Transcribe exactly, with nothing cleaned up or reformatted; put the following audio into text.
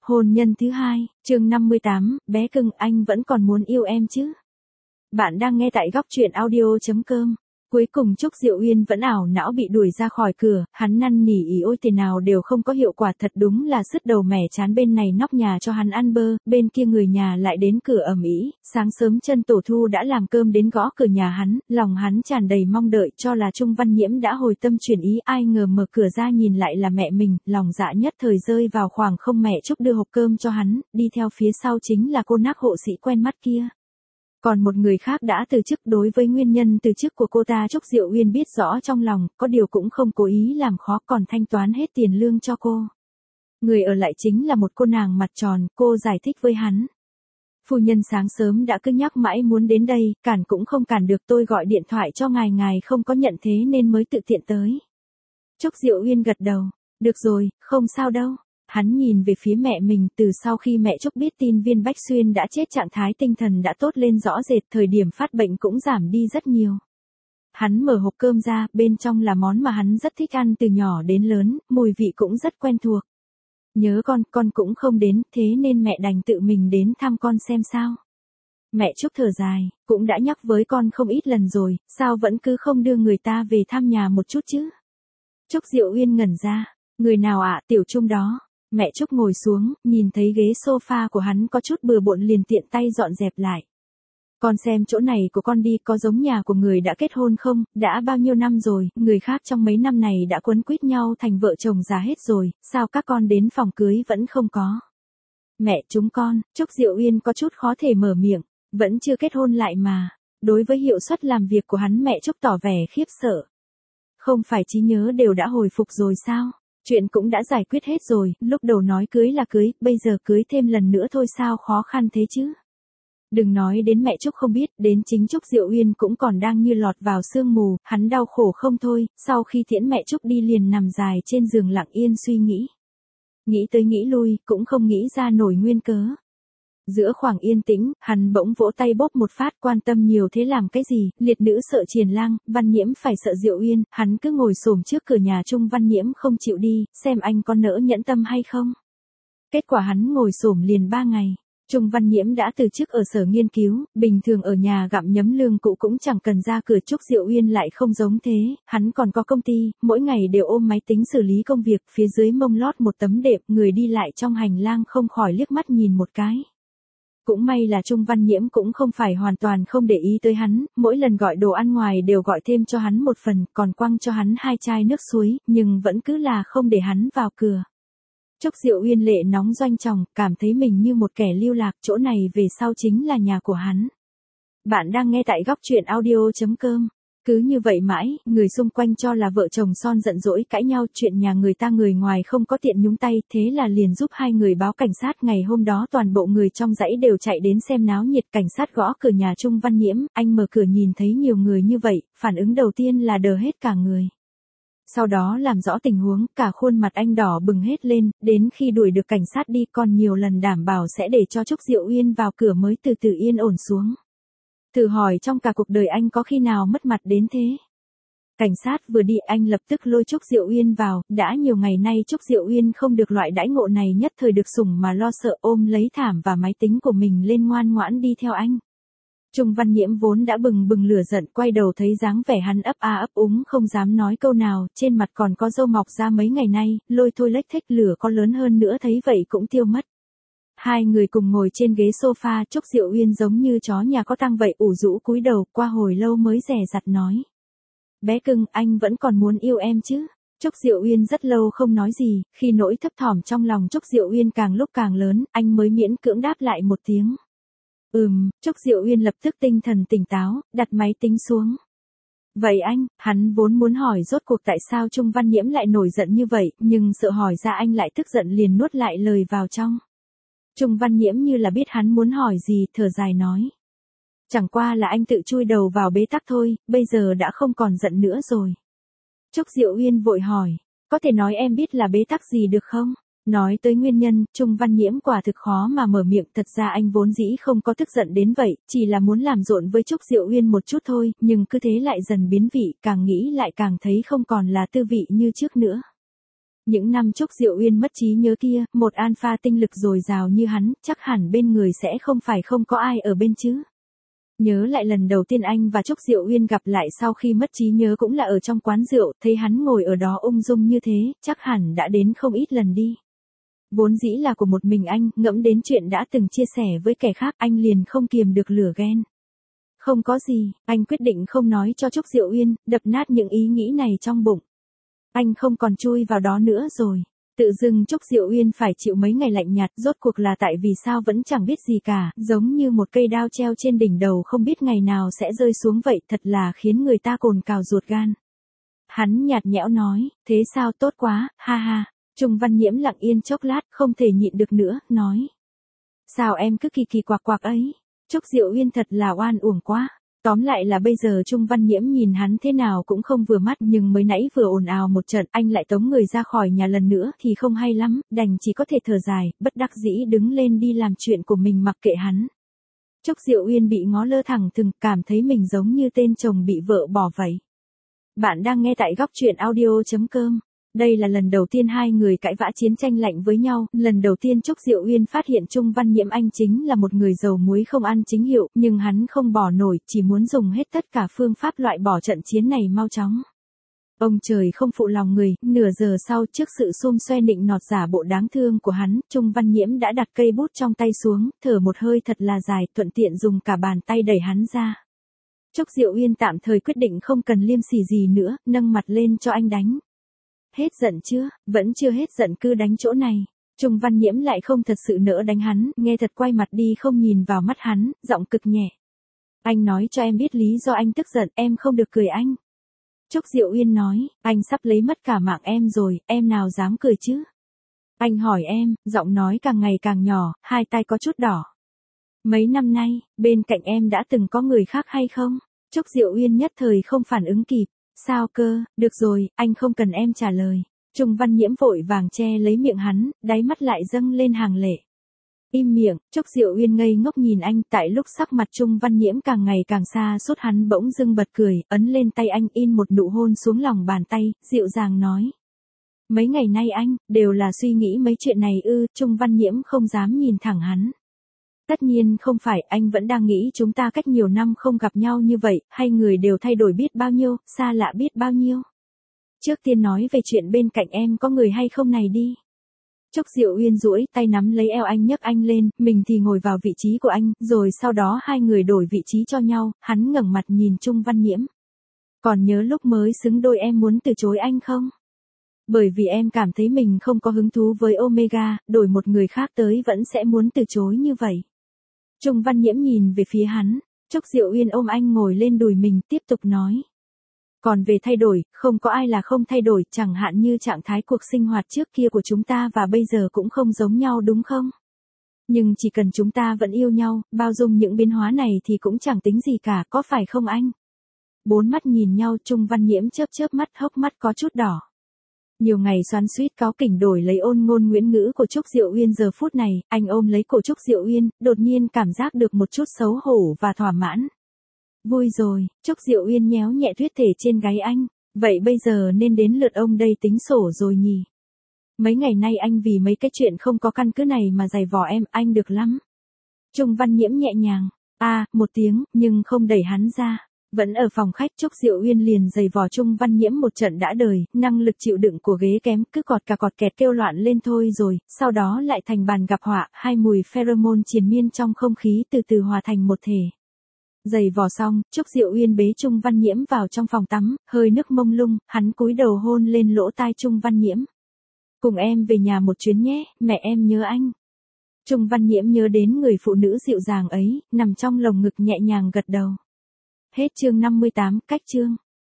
Hôn nhân thứ hai, chương năm mươi tám, bé cưng anh vẫn còn muốn yêu em chứ? Bạn đang nghe tại góc truyện audio.com. Cuối cùng Trúc Diệu Uyên vẫn ảo não bị đuổi ra khỏi cửa, hắn năn nỉ ý ôi tiền nào đều không có hiệu quả, thật đúng là sứt đầu mẻ chán, bên này nóc nhà cho hắn ăn bơ, bên kia người nhà lại đến cửa ầm ĩ. Sáng sớm chân tổ thu đã làm cơm đến gõ cửa nhà hắn, lòng hắn tràn đầy mong đợi, cho là Trung Văn Nhiễm đã hồi tâm chuyển ý, ai ngờ mở cửa ra nhìn lại là mẹ mình, lòng dạ nhất thời rơi vào khoảng không. Mẹ Trúc đưa hộp cơm cho hắn, đi theo phía sau chính là cô nắc hộ sĩ quen mắt kia. Còn một người khác đã từ chức. Đối với nguyên nhân từ chức của cô ta, Trúc Diệu Uyên biết rõ trong lòng, có điều cũng không cố ý làm khó, còn thanh toán hết tiền lương cho cô. Người ở lại chính là một cô nàng mặt tròn, cô giải thích với hắn. Phu nhân sáng sớm đã cứ nhắc mãi muốn đến đây, cản cũng không cản được, tôi gọi điện thoại cho ngài, ngài không có nhận thế nên mới tự tiện tới. Trúc Diệu Uyên gật đầu, được rồi, không sao đâu. Hắn nhìn về phía mẹ mình, từ sau khi mẹ Trúc biết tin Viên Bách Xuyên đã chết, trạng thái tinh thần đã tốt lên rõ rệt, thời điểm phát bệnh cũng giảm đi rất nhiều. Hắn mở hộp cơm ra, bên trong là món mà hắn rất thích ăn từ nhỏ đến lớn, mùi vị cũng rất quen thuộc. Nhớ con, con cũng không đến, thế nên mẹ đành tự mình đến thăm con xem sao. Mẹ Trúc thở dài, cũng đã nhắc với con không ít lần rồi, sao vẫn cứ không đưa người ta về thăm nhà một chút chứ? Trúc Diệu Uyên ngẩn ra, người nào ạ? Tiểu Trung đó. Mẹ Trúc ngồi xuống, nhìn thấy ghế sofa của hắn có chút bừa bộn liền tiện tay dọn dẹp lại. Con xem chỗ này của con đi, có giống nhà của người đã kết hôn không? Đã bao nhiêu năm rồi, người khác trong mấy năm này đã quấn quýt nhau thành vợ chồng già hết rồi, sao các con đến phòng cưới vẫn không có? Mẹ chúng con, Trúc Diệu Uyên có chút khó thể mở miệng, vẫn chưa kết hôn lại mà. Đối với hiệu suất làm việc của hắn, mẹ Trúc tỏ vẻ khiếp sợ. Không phải trí nhớ đều đã hồi phục rồi sao? Chuyện cũng đã giải quyết hết rồi, lúc đầu nói cưới là cưới, bây giờ cưới thêm lần nữa thôi, sao khó khăn thế chứ? Đừng nói đến mẹ Trúc không biết, đến chính Trúc Diệu Uyên cũng còn đang như lọt vào sương mù, hắn đau khổ không thôi, sau khi tiễn mẹ Trúc đi liền nằm dài trên giường lặng yên suy nghĩ. Nghĩ tới nghĩ lui, cũng không nghĩ ra nổi nguyên cớ. Giữa khoảng yên tĩnh, hắn bỗng vỗ tay bóp một phát, quan tâm nhiều thế làm cái gì, liệt nữ sợ Triền Lang, Văn Nhiễm phải sợ Diệu Uyên, hắn cứ ngồi xổm trước cửa nhà Trung Văn Nhiễm không chịu đi, xem anh có nỡ nhẫn tâm hay không. Kết quả hắn ngồi xổm liền ba ngày. Trung Văn Nhiễm đã từ chức ở sở nghiên cứu, bình thường ở nhà gặm nhấm lương cụ cũng chẳng cần ra cửa. Trúc Diệu Uyên lại không giống thế, hắn còn có công ty, mỗi ngày đều ôm máy tính xử lý công việc, phía dưới mông lót một tấm đệm, người đi lại trong hành lang không khỏi liếc mắt nhìn một cái. Cũng may là Trung Văn Nhiễm cũng không phải hoàn toàn không để ý tới hắn, mỗi lần gọi đồ ăn ngoài đều gọi thêm cho hắn một phần, còn quăng cho hắn hai chai nước suối, nhưng vẫn cứ là không để hắn vào cửa. Trúc Diệu Uyên lệ nóng doanh tròng, cảm thấy mình như một kẻ lưu lạc, chỗ này về sau chính là nhà của hắn. Bạn đang nghe tại góc truyện audio.com. Cứ như vậy mãi, người xung quanh cho là vợ chồng son giận dỗi cãi nhau, chuyện nhà người ta người ngoài không có tiện nhúng tay, thế là liền giúp hai người báo cảnh sát. Ngày hôm đó toàn bộ người trong dãy đều chạy đến xem náo nhiệt, cảnh sát gõ cửa nhà Trung Văn Nhiễm, anh mở cửa nhìn thấy nhiều người như vậy, phản ứng đầu tiên là đờ hết cả người. Sau đó làm rõ tình huống, cả khuôn mặt anh đỏ bừng hết lên, đến khi đuổi được cảnh sát đi còn nhiều lần đảm bảo sẽ để cho Trúc Diệu Uyên vào cửa mới từ từ yên ổn xuống. Thử hỏi trong cả cuộc đời anh có khi nào mất mặt đến thế? Cảnh sát vừa đi anh lập tức lôi Trúc Diệu Uyên vào, đã nhiều ngày nay Trúc Diệu Uyên không được loại đãi ngộ này, nhất thời được sủng mà lo sợ, ôm lấy thảm và máy tính của mình lên ngoan ngoãn đi theo anh. Trung Văn Nhiễm vốn đã bừng bừng lửa giận, quay đầu thấy dáng vẻ hắn ấp a ấp úng không dám nói câu nào, trên mặt còn có râu mọc ra mấy ngày nay, lôi thôi lếch thếch, lửa có lớn hơn nữa thấy vậy cũng tiêu mất. Hai người cùng ngồi trên ghế sofa, Trúc Diệu Uyên giống như chó nhà có tang vậy, ủ rũ cúi đầu, qua hồi lâu mới dè dặt nói. Bé cưng, anh vẫn còn muốn yêu em chứ? Trúc Diệu Uyên rất lâu không nói gì, khi nỗi thấp thỏm trong lòng Trúc Diệu Uyên càng lúc càng lớn, anh mới miễn cưỡng đáp lại một tiếng. Ừm, Trúc Diệu Uyên lập tức tinh thần tỉnh táo, đặt máy tính xuống. Vậy anh, hắn vốn muốn hỏi rốt cuộc tại sao Trung Văn Nhiễm lại nổi giận như vậy, nhưng sợ hỏi ra anh lại tức giận liền nuốt lại lời vào trong. Trung Văn Nhiễm như là biết hắn muốn hỏi gì, thở dài nói. Chẳng qua là anh tự chui đầu vào bế tắc thôi, bây giờ đã không còn giận nữa rồi. Trúc Diệu Uyên vội hỏi, có thể nói em biết là bế tắc gì được không? Nói tới nguyên nhân, Trung Văn Nhiễm quả thực khó mà mở miệng, thật ra anh vốn dĩ không có tức giận đến vậy, chỉ là muốn làm rộn với Trúc Diệu Uyên một chút thôi, nhưng cứ thế lại dần biến vị, càng nghĩ lại càng thấy không còn là tư vị như trước nữa. Những năm Trúc Diệu Uyên mất trí nhớ kia, một alpha tinh lực dồi dào như hắn, chắc hẳn bên người sẽ không phải không có ai ở bên chứ. Nhớ lại lần đầu tiên anh và Trúc Diệu Uyên gặp lại sau khi mất trí nhớ cũng là ở trong quán rượu, thấy hắn ngồi ở đó ung dung như thế, chắc hẳn đã đến không ít lần đi. Vốn dĩ là của một mình anh, ngẫm đến chuyện đã từng chia sẻ với kẻ khác, anh liền không kiềm được lửa ghen. Không có gì, anh quyết định không nói cho Trúc Diệu Uyên, đập nát những ý nghĩ này trong bụng. Anh không còn chui vào đó nữa rồi. Tự dưng Trúc Diệu Uyên phải chịu mấy ngày lạnh nhạt, rốt cuộc là tại vì sao vẫn chẳng biết gì cả, giống như một cây đao treo trên đỉnh đầu không biết ngày nào sẽ rơi xuống vậy, thật là khiến người ta cồn cào ruột gan. Hắn nhạt nhẽo nói, thế sao tốt quá, ha ha. Trung Văn Nhiễm lặng yên chốc lát, không thể nhịn được nữa, nói. Sao em cứ kỳ kỳ quạc quạc ấy? Trúc Diệu Uyên thật là oan uổng quá. Tóm lại là bây giờ Trung Văn Nhiễm nhìn hắn thế nào cũng không vừa mắt, nhưng mới nãy vừa ồn ào một trận anh lại tống người ra khỏi nhà lần nữa thì không hay lắm, đành chỉ có thể thở dài, bất đắc dĩ đứng lên đi làm chuyện của mình mặc kệ hắn. Trúc Diệu Uyên bị ngó lơ thẳng thừng, cảm thấy mình giống như tên chồng bị vợ bỏ vậy. Bạn đang nghe tại góc truyện audio chấm com. Đây là lần đầu tiên hai người cãi vã chiến tranh lạnh với nhau, lần đầu tiên Trúc Diệu Uyên phát hiện Trung Văn Nhiễm anh chính là một người dầu muối không ăn chính hiệu, nhưng hắn không bỏ nổi, chỉ muốn dùng hết tất cả phương pháp loại bỏ trận chiến này mau chóng. Ông trời không phụ lòng người, nửa giờ sau trước sự xum xoe nịnh nọt giả bộ đáng thương của hắn, Trung Văn Nhiễm đã đặt cây bút trong tay xuống, thở một hơi thật là dài, thuận tiện dùng cả bàn tay đẩy hắn ra. Trúc Diệu Uyên tạm thời quyết định không cần liêm sỉ gì nữa, nâng mặt lên cho anh đánh. Hết giận chưa, vẫn chưa hết giận cứ đánh chỗ này. Trung Văn Nhiễm lại không thật sự nỡ đánh hắn, nghe thật quay mặt đi không nhìn vào mắt hắn, giọng cực nhẹ. Anh nói cho em biết lý do anh tức giận, em không được cười anh. Trúc Diệu Uyên nói, anh sắp lấy mất cả mạng em rồi, em nào dám cười chứ. Anh hỏi em, giọng nói càng ngày càng nhỏ, hai tay có chút đỏ. Mấy năm nay, bên cạnh em đã từng có người khác hay không? Trúc Diệu Uyên nhất thời không phản ứng kịp. Sao cơ, được rồi, anh không cần em trả lời. Trung Văn Nhiễm vội vàng che lấy miệng hắn, đáy mắt lại dâng lên hàng lệ. Im miệng, Trúc Diệu Uyên ngây ngốc nhìn anh, tại lúc sắc mặt Trung Văn Nhiễm càng ngày càng xa sút hắn bỗng dưng bật cười, ấn lên tay anh in một nụ hôn xuống lòng bàn tay, dịu dàng nói. Mấy ngày nay anh, đều là suy nghĩ mấy chuyện này ư, Trung Văn Nhiễm không dám nhìn thẳng hắn. Tất nhiên không phải, anh vẫn đang nghĩ chúng ta cách nhiều năm không gặp nhau như vậy, hay người đều thay đổi biết bao nhiêu, xa lạ biết bao nhiêu. Trước tiên nói về chuyện bên cạnh em có người hay không này đi. Trúc Diệu Uyên duỗi tay nắm lấy eo anh nhấc anh lên, mình thì ngồi vào vị trí của anh, rồi sau đó hai người đổi vị trí cho nhau, hắn ngẩng mặt nhìn Trung Văn Nhiễm. Còn nhớ lúc mới xứng đôi em muốn từ chối anh không? Bởi vì em cảm thấy mình không có hứng thú với Omega, đổi một người khác tới vẫn sẽ muốn từ chối như vậy. Trung Văn Nhiễm nhìn về phía hắn, Trúc Diệu Uyên ôm anh ngồi lên đùi mình, tiếp tục nói. Còn về thay đổi, không có ai là không thay đổi, chẳng hạn như trạng thái cuộc sinh hoạt trước kia của chúng ta và bây giờ cũng không giống nhau đúng không? Nhưng chỉ cần chúng ta vẫn yêu nhau, bao dung những biến hóa này thì cũng chẳng tính gì cả, có phải không anh? Bốn mắt nhìn nhau, Trung Văn Nhiễm chớp chớp mắt, hốc mắt có chút đỏ. Nhiều ngày xoắn xuýt cáu kỉnh đổi lấy ôn ngôn nguyễn ngữ của Trúc Diệu Uyên giờ phút này, anh ôm lấy cổ Trúc Diệu Uyên, đột nhiên cảm giác được một chút xấu hổ và thỏa mãn. Vui rồi, Trúc Diệu Uyên nhéo nhẹ tuyết thể trên gáy anh, vậy bây giờ nên đến lượt ông đây tính sổ rồi nhỉ. Mấy ngày nay anh vì mấy cái chuyện không có căn cứ này mà giày vò em, anh được lắm. Trung Văn Nhiễm nhẹ nhàng, a à, một tiếng, nhưng không đẩy hắn ra. Vẫn ở phòng khách, Trúc Diệu Uyên liền giày vò Trung Văn Nhiễm một trận đã đời, năng lực chịu đựng của ghế kém, cứ cọt cà cọt kẹt kêu loạn lên thôi rồi, sau đó lại thành bàn gặp họa, hai mùi pheromone triền miên trong không khí từ từ hòa thành một thể. Giày vò xong, Trúc Diệu Uyên bế Trung Văn Nhiễm vào trong phòng tắm, hơi nước mông lung, hắn cúi đầu hôn lên lỗ tai Trung Văn Nhiễm. Cùng em về nhà một chuyến nhé, mẹ em nhớ anh. Trung Văn Nhiễm nhớ đến người phụ nữ dịu dàng ấy, nằm trong lồng ngực nhẹ nhàng gật đầu. Hết chương năm mươi tám, cách chương.